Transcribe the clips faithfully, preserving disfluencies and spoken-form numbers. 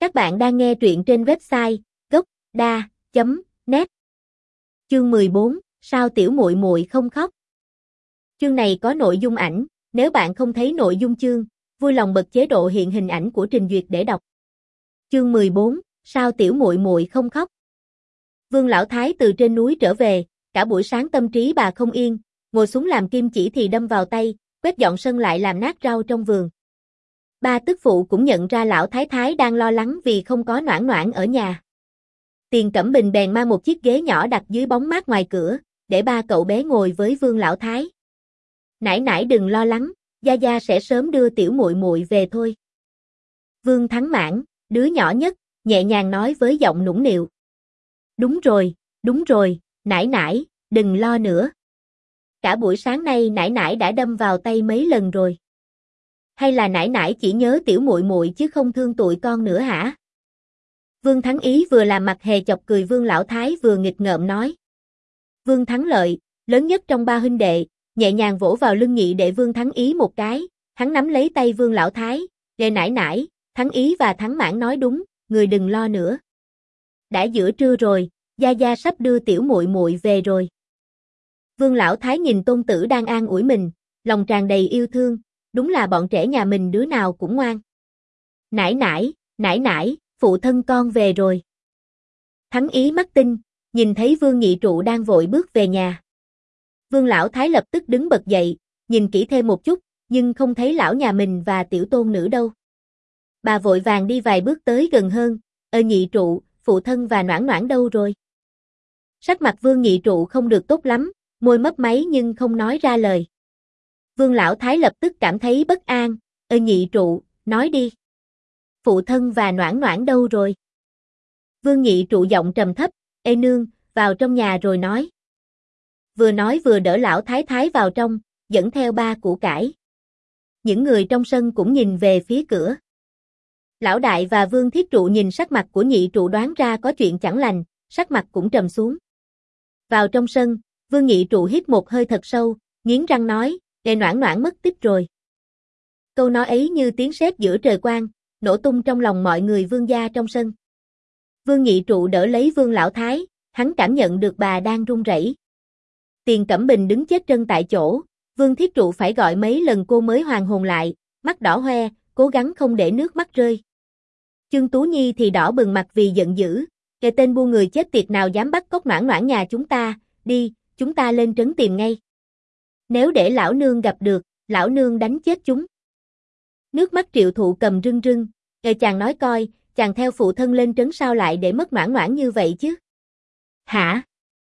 Các bạn đang nghe truyện trên website gốc đa chấm net. Chương mười bốn, sao tiểu muội muội không khóc? Chương này có nội dung ảnh, nếu bạn không thấy nội dung chương, vui lòng bật chế độ hiện hình ảnh của trình duyệt để đọc. Chương mười bốn, sao tiểu muội muội không khóc? Vương lão thái từ trên núi trở về, cả buổi sáng tâm trí bà không yên, ngồi xuống làm kim chỉ thì đâm vào tay, quét dọn sân lại làm nát rau trong vườn. Ba tức phụ cũng nhận ra lão thái thái đang lo lắng vì không có Noãn Noãn ở nhà. Tiền Cẩm Bình bèn mang một chiếc ghế nhỏ đặt dưới bóng mát ngoài cửa, để ba cậu bé ngồi với Vương lão thái. Nãi nãi đừng lo lắng, gia gia sẽ sớm đưa tiểu muội muội về thôi. Vương Thắng Mãn, đứa nhỏ nhất, nhẹ nhàng nói với giọng nũng nịu. Đúng rồi, đúng rồi, nãi nãi, đừng lo nữa. Cả buổi sáng nay nãi nãi đã đâm vào tay mấy lần rồi. Hay là nãi nãi chỉ nhớ tiểu muội muội chứ không thương tụi con nữa hả? Vương Thắng Ý vừa làm mặt hề chọc cười Vương lão thái vừa nghịch ngợm nói. Vương Thắng Lợi, lớn nhất trong ba huynh đệ, nhẹ nhàng vỗ vào lưng nhị đệ Vương Thắng Ý một cái, hắn nắm lấy tay Vương lão thái, "Đệ nãi nãi, Thắng Ý và Thắng Mãn nói đúng, người đừng lo nữa. Đã giữa trưa rồi, gia gia sắp đưa tiểu muội muội về rồi." Vương lão thái nhìn tôn tử đang an ủi mình, lòng tràn đầy yêu thương, đúng là bọn trẻ nhà mình đứa nào cũng ngoan. Nãi nãi, nãi nãi, phụ thân con về rồi. Thắng Ý mắt tinh, nhìn thấy Vương Nhị Trụ đang vội bước về nhà. Vương lão thái lập tức đứng bật dậy, nhìn kỹ thêm một chút, nhưng không thấy lão nhà mình và tiểu tôn nữ đâu. Bà vội vàng đi vài bước tới gần hơn, "Ơ Nhị Trụ, phụ thân và Noãn Noãn đâu rồi?" Sắc mặt Vương Nhị Trụ không được tốt lắm, môi mấp máy nhưng không nói ra lời. Vương lão thái lập tức cảm thấy bất an, "Ơ Nhị Trụ, nói đi. Phụ thân và Noãn Noãn đâu rồi?" Vương Nhị Trụ giọng trầm thấp, "Ê nương, vào trong nhà rồi nói." Vừa nói vừa đỡ lão thái thái vào trong, dẫn theo ba củ cải. Những người trong sân cũng nhìn về phía cửa. Lão đại và Vương Thiết Trụ nhìn sắc mặt của Nhị Trụ đoán ra có chuyện chẳng lành, sắc mặt cũng trầm xuống. Vào trong sân, Vương Nhị Trụ hít một hơi thật sâu, nghiến răng nói, "Ê Noãn Noãn mất tích rồi." Câu nói ấy như tiếng sét giữa trời quang, nổ tung trong lòng mọi người Vương gia trong sân. Vương Nhị Trụ đỡ lấy Vương lão thái, hắn cảm nhận được bà đang run rẩy. Tiền Cẩm Bình đứng chết chân tại chỗ, Vương Thiết Trụ phải gọi mấy lần cô mới hoàn hồn lại, mắt đỏ hoe, cố gắng không để nước mắt rơi. Chương Tú Nhi thì đỏ bừng mặt vì giận dữ, "Kẻ tên buôn người chết tiệt nào dám bắt cóc Noãn Noãn nhà chúng ta, đi, chúng ta lên trấn tìm ngay. Nếu để lão nương gặp được, lão nương đánh chết chúng." Nước mắt Triệu Thụ cầm rưng rưng, "Ê chàng nói coi, chàng theo phụ thân lên trấn sao lại để mất Noãn Noãn như vậy chứ?" "Hả?"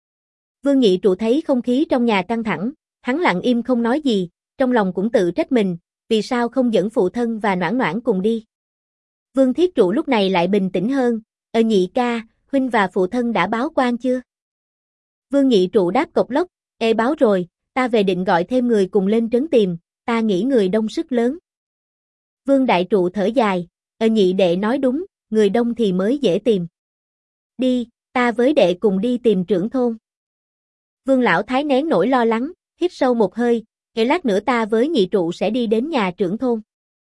Vương Nhị Trụ thấy không khí trong nhà căng thẳng, hắn lặng im không nói gì, trong lòng cũng tự trách mình, vì sao không dẫn phụ thân và Noãn Noãn cùng đi. Vương Thiết Trụ lúc này lại bình tĩnh hơn, "Ờ Nhị ca, huynh và phụ thân đã báo quan chưa?" Vương Nhị Trụ đáp cộc lốc, "Ê báo rồi, ta về định gọi thêm người cùng lên trấn tìm, ta nghĩ người đông sức lớn." Vương Đại Trụ thở dài, "Ờ Nhị đệ nói đúng, người đông thì mới dễ tìm. Đi, ta với đệ cùng đi tìm trưởng thôn." Vương lão thái nén nỗi lo lắng, hít sâu một hơi, "Kể lát nữa ta với Nhị Trụ sẽ đi đến nhà trưởng thôn.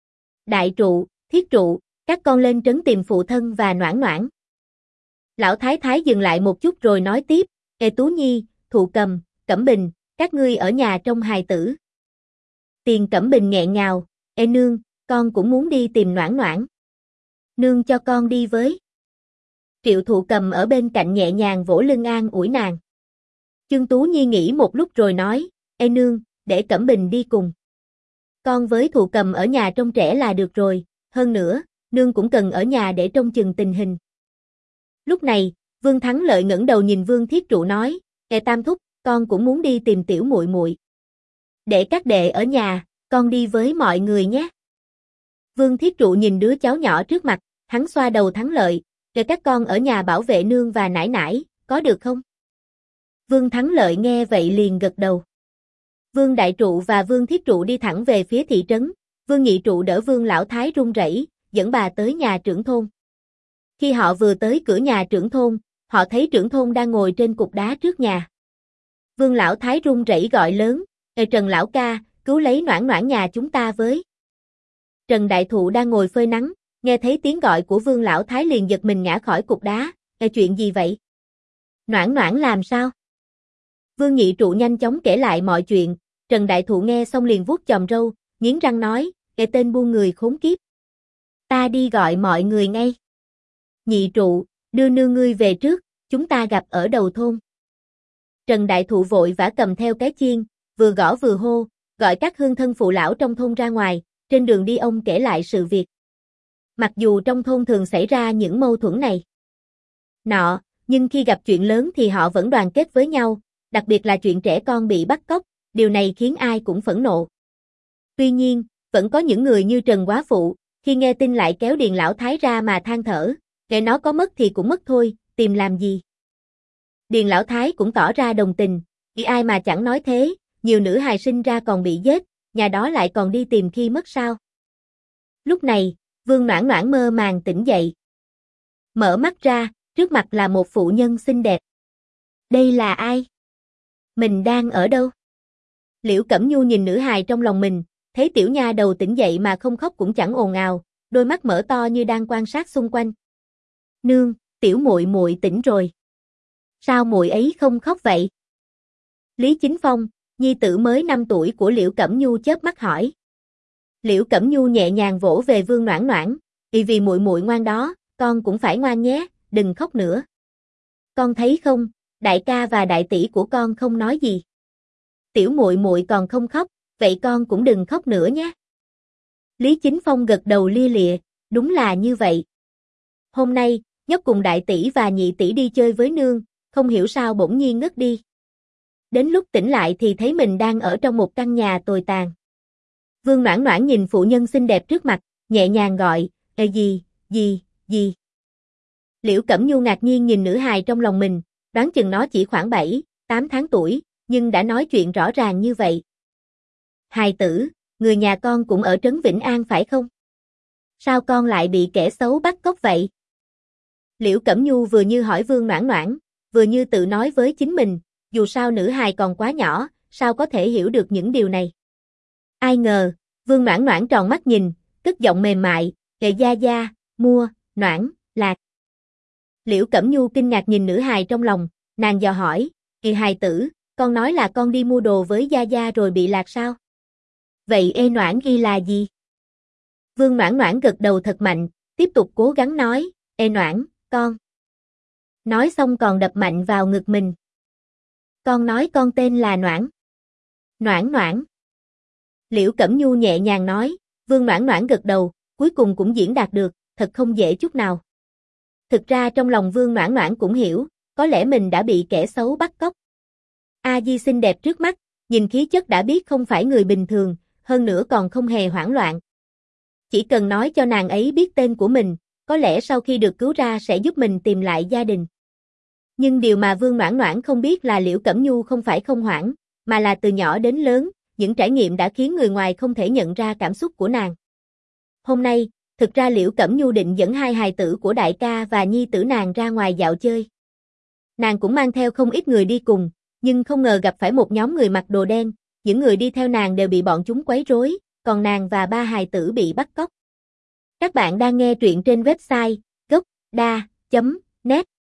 Đại Trụ, Thiết Trụ, các con lên trấn tìm phụ thân và Noãn Noãn." Lão thái thái dừng lại một chút rồi nói tiếp, "Ê Tú Nhi, Thụ Cầm, Cẩm Bình, các ngươi ở nhà trông hài tử." Tiền Cẩm Bình nghẹn ngào, "Ê nương, con cũng muốn đi tìm Noãn Noãn. Nương cho con đi với." Triệu Thụ Cầm ở bên cạnh nhẹ nhàng vỗ lưng an ủi nàng. Chương Tú Nhi nghĩ một lúc rồi nói, "Ê nương, để Cẩm Bình đi cùng. Con với Thụ Cầm ở nhà trông trẻ là được rồi, hơn nữa, nương cũng cần ở nhà để trông chừng tình hình." Lúc này, Vương Thắng Lợi ngẩng đầu nhìn Vương Thiết Trụ nói, "Ê Tam thúc, con cũng muốn đi tìm tiểu muội muội. Để các đệ ở nhà, con đi với mọi người nhé." Vương Thiết Trụ nhìn đứa cháu nhỏ trước mặt, hắn xoa đầu Thắng Lợi, "Để các con ở nhà bảo vệ nương và nãi nãi, có được không?" Vương Thắng Lợi nghe vậy liền gật đầu. Vương Đại Trụ và Vương Thiết Trụ đi thẳng về phía thị trấn, Vương Nhị Trụ đỡ Vương lão thái run rẩy, dẫn bà tới nhà trưởng thôn. Khi họ vừa tới cửa nhà trưởng thôn, họ thấy trưởng thôn đang ngồi trên cục đá trước nhà. Vương lão thái run rẩy gọi lớn, "Ê Trần lão ca, cứu lấy Noãn Noãn nhà chúng ta với." Trần Đại Thụ đang ngồi phơi nắng, Nghe thấy tiếng gọi của Vương Lão Thái liền giật mình ngã khỏi cục đá, "Ê, chuyện gì vậy? Noãn Noãn làm sao?" Vương Nhị Trụ nhanh chóng kể lại mọi chuyện, Trần Đại Thụ nghe xong liền vuốt chòm râu, nghiến răng nói, "Ê tên buôn người khốn kiếp. Ta đi gọi mọi người ngay. Nhị Trụ, đưa nương ngươi về trước, chúng ta gặp ở đầu thôn." Trần Đại Thụ vội vã cầm theo cái chiên, vừa gõ vừa hô, gọi các hương thân phụ lão trong thôn ra ngoài, trên đường đi ông kể lại sự việc. Mặc dù trong thôn thường xảy ra những mâu thuẫn này nọ, nhưng khi gặp chuyện lớn thì họ vẫn đoàn kết với nhau, đặc biệt là chuyện trẻ con bị bắt cóc, điều này khiến ai cũng phẫn nộ. Tuy nhiên, vẫn có những người như Trần Quá Phụ, khi nghe tin lại kéo Điền Lão Thái ra mà than thở, kệ nó có mất thì cũng mất thôi, tìm làm gì. Điền Lão Thái cũng tỏ ra đồng tình, vì ai mà chẳng nói thế, nhiều nữ hài sinh ra còn bị giết, nhà đó lại còn đi tìm khi mất sao. Lúc này, Vương Noãn Noãn mơ màng tỉnh dậy. Mở mắt ra, trước mặt là một phụ nhân xinh đẹp. Đây là ai? Mình đang ở đâu? Liễu Cẩm Nhu nhìn nữ hài trong lòng mình, thấy tiểu nha đầu tỉnh dậy mà không khóc cũng chẳng ồn ào, đôi mắt mở to như đang quan sát xung quanh. Nương, tiểu muội muội tỉnh rồi. Sao muội ấy không khóc vậy? Lý Chính Phong, nhi tử mới năm tuổi của Liễu Cẩm Nhu chớp mắt hỏi. Liễu Cẩm Nhu nhẹ nhàng vỗ về Vương Noãn Noãn, "Vì vì muội muội ngoan đó, con cũng phải ngoan nhé, đừng khóc nữa. Con thấy không, đại ca và đại tỷ của con không nói gì. Tiểu muội muội còn không khóc, vậy con cũng đừng khóc nữa nhé." Lý Chính Phong gật đầu lia lịa, đúng là như vậy. Hôm nay, nhóc cùng đại tỷ và nhị tỷ đi chơi với nương, không hiểu sao bỗng nhiên ngất đi. Đến lúc tỉnh lại thì thấy mình đang ở trong một căn nhà tồi tàn. Vương Noãn Noãn nhìn phụ nhân xinh đẹp trước mặt, nhẹ nhàng gọi, "Ê gì, gì, gì?" Liễu Cẩm Nhu ngạc nhiên nhìn nữ hài trong lòng mình, đoán chừng nó chỉ khoảng bảy, tám tháng tuổi, nhưng đã nói chuyện rõ ràng như vậy. "Hài tử, người nhà con cũng ở trấn Vĩnh An phải không? Sao con lại bị kẻ xấu bắt cóc vậy?" Liễu Cẩm Nhu vừa như hỏi Vương Noãn Noãn, vừa như tự nói với chính mình, dù sao nữ hài còn quá nhỏ, sao có thể hiểu được những điều này. Ai ngờ, Vương Noãn Noãn tròn mắt nhìn, cất giọng mềm mại, "Kệ gia gia, mua, Noãn, Lạc." Liễu Cẩm Nhu kinh ngạc nhìn nữ hài trong lòng, nàng dò hỏi, "Kì hài tử, con nói là con đi mua đồ với gia gia rồi bị lạc sao? Vậy ê Noãn ghi là gì?" Vương Noãn Noãn gật đầu thật mạnh, tiếp tục cố gắng nói, "Ê Noãn, con." Nói xong còn đập mạnh vào ngực mình. "Con nói con tên là Noãn." "Noãn Noãn." Liễu Cẩm Nhu nhẹ nhàng nói, Vương Noãn Noãn gật đầu, cuối cùng cũng diễn đạt được, thật không dễ chút nào. Thực ra trong lòng Vương Noãn Noãn cũng hiểu, có lẽ mình đã bị kẻ xấu bắt cóc. A Di xinh đẹp trước mắt, nhìn khí chất đã biết không phải người bình thường, hơn nữa còn không hề hoảng loạn. Chỉ cần nói cho nàng ấy biết tên của mình, có lẽ sau khi được cứu ra sẽ giúp mình tìm lại gia đình. Nhưng điều mà Vương Noãn Noãn không biết là Liễu Cẩm Nhu không phải không hoảng, mà là từ nhỏ đến lớn, những trải nghiệm đã khiến người ngoài không thể nhận ra cảm xúc của nàng. Hôm nay, thực ra Liễu Cẩm Nhu định dẫn hai hài tử của đại ca và nhi tử nàng ra ngoài dạo chơi. Nàng cũng mang theo không ít người đi cùng, nhưng không ngờ gặp phải một nhóm người mặc đồ đen, những người đi theo nàng đều bị bọn chúng quấy rối, còn nàng và ba hài tử bị bắt cóc. Các bạn đang nghe truyện trên website gốc đa chấm net